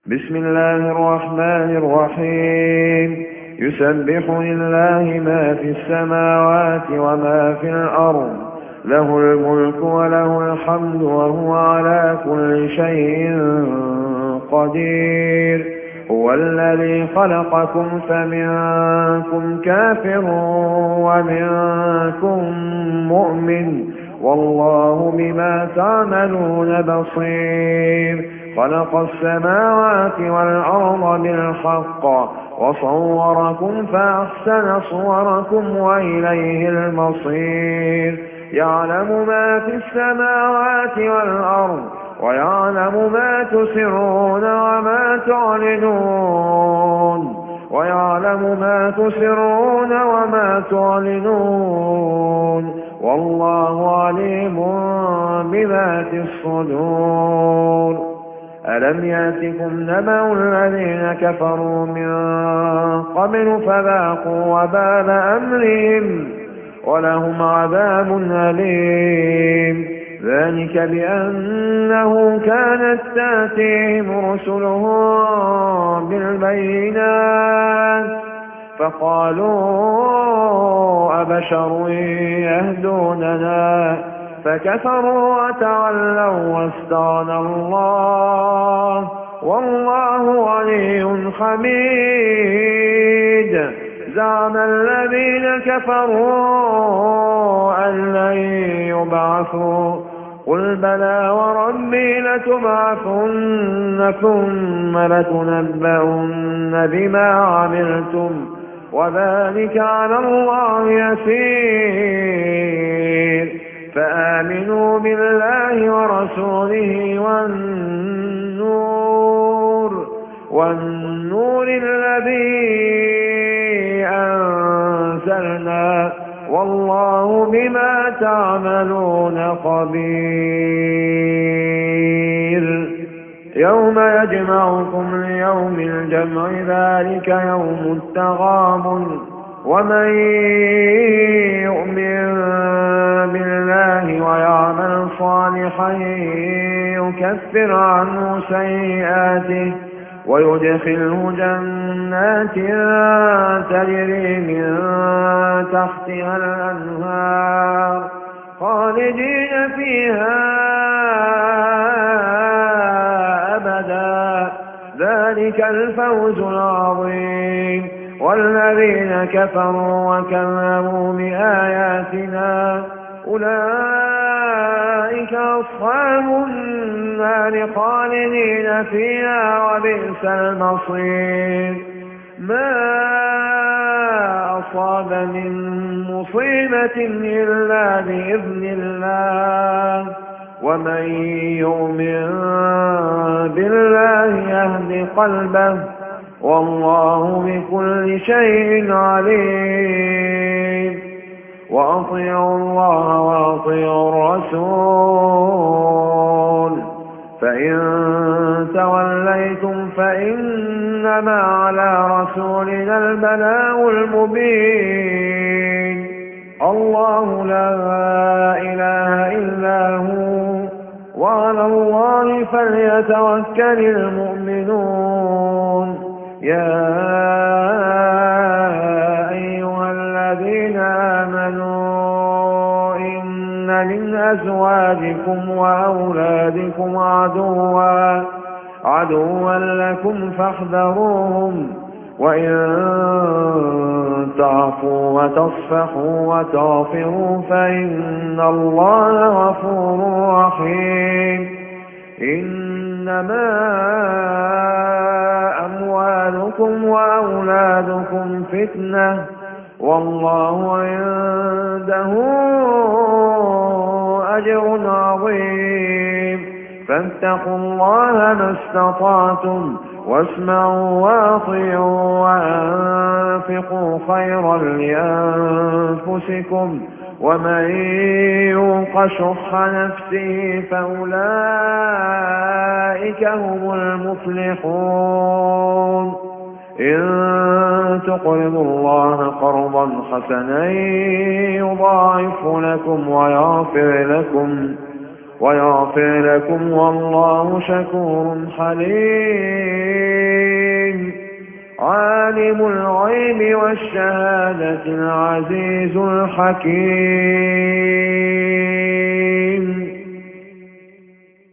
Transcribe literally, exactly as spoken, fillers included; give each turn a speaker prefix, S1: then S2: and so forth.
S1: بسم الله الرحمن الرحيم يسبح لله ما في السماوات وما في الأرض له الملك وله الحمد وهو على كل شيء قدير هو الذي خلقكم فمنكم كافر ومنكم مؤمن والله بما تعملون بصير خلق السماوات والأرض بالحق وصوركم فأحسن صوركم وإليه المصير يعلم ما في السماوات والأرض ويعلم ما تسرون وما تعلنون ويعلم ما تسرون وما تعلنون والله عليم بذات الصدور ألم يأتكم نبأ الذين كفروا من قبل فذاقوا وبال أمرهم ولهم عذاب أليم ذلك بأنه كانت تأتيهم رسلهم بالبينات فقالوا أبشر يهدوننا فكفروا وتولوا واستغنى الله والله غني حميد زعم الذين كفروا أن لن يبعثوا قل بلى وربي لتبعثن ثم لتنبؤن بما عملتم وذلك على الله يسير فآمنوا بالله ورسوله والنور والنور الذي أنزلنا والله بما تعملون خبير يوم يجمعكم ليوم الجمع ذلك يوم التغابن ومن يؤمن بالله ويعمل صالحا يكفر عنه سيئاته ويدخله جنات تجري من تحتها الأنهار خالدين فيها أبدا ذلك الفوز العظيم والذين كفروا وكذبوا بآياتنا أولئك أصحاب النار خالدين فيها وبئس المصير ما أصاب من مصيبة إلا بإذن الله ومن يؤمن بالله يهد قلبه والله بكل شيء عليم وأطيعوا الله وأطيعوا الرسول فإن توليتم فإنما على رسولنا البلاغ المبين الله لا إله إلا هو وعلى الله فليتوكل المؤمنون يا أيها الذين آمنوا إن من أزواجكم وأولادكم عدوا عدوا لكم فاحذروهم وإن تعفوا وتصفحوا وتغفروا فإن الله غفور رحيم إنما أموالكم وأولادكم فتنة والله عنده أجر عظيم فاتقوا الله ما استطعتم واسمعوا واطيعوا وأنفقوا خيرا لأنفسكم ومن يوق شح نفسه فأولئك هم المفلحون إن تقرضوا الله قرضا حسنا يضاعف لكم ويغفر لكم ويغفر لكم والله شكور حليم. عالم الغيب والشهادة العزيز الحكيم.